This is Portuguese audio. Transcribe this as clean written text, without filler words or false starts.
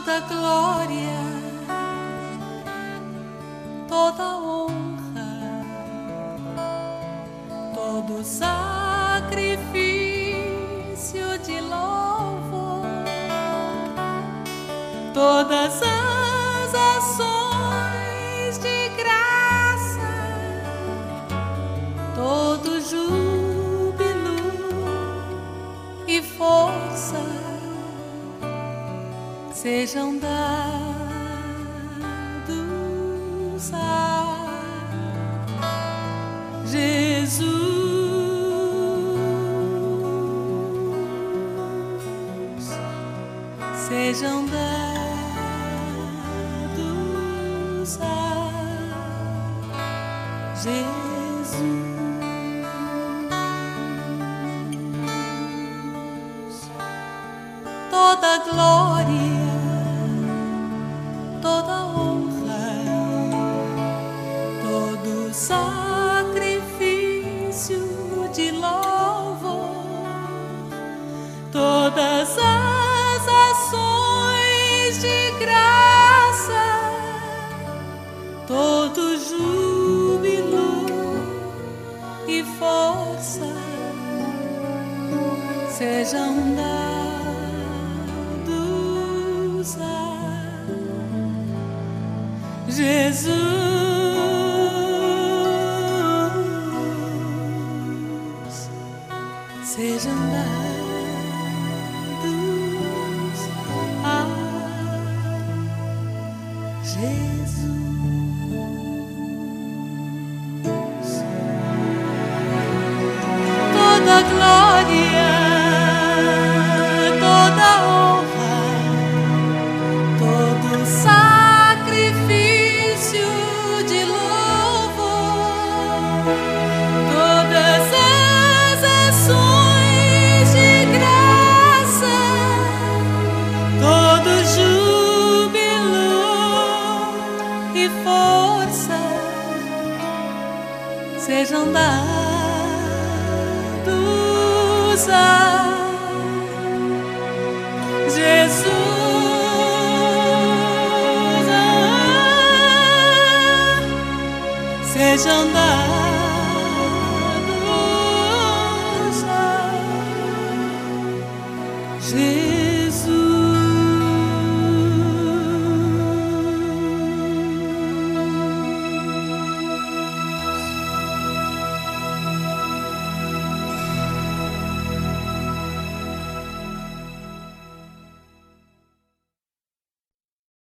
toda glória, toda honra, todo sacrifício de louvor, todas as ações de graça, todo júbilo e força sejam dados a Jesus. Sejam dados a Jesus. Toda glória, toda honra, todo sacrifício de louvor, todas as ações de graça, todo júbilo e força sejam dados a Jesus. Sejam dados a Jesus. Toda glória, toda honra, todo sacrifício de louvor, todas as ações de graça, todo júbilo e força sejam dados a Jesus. Sejam dados a Jesus.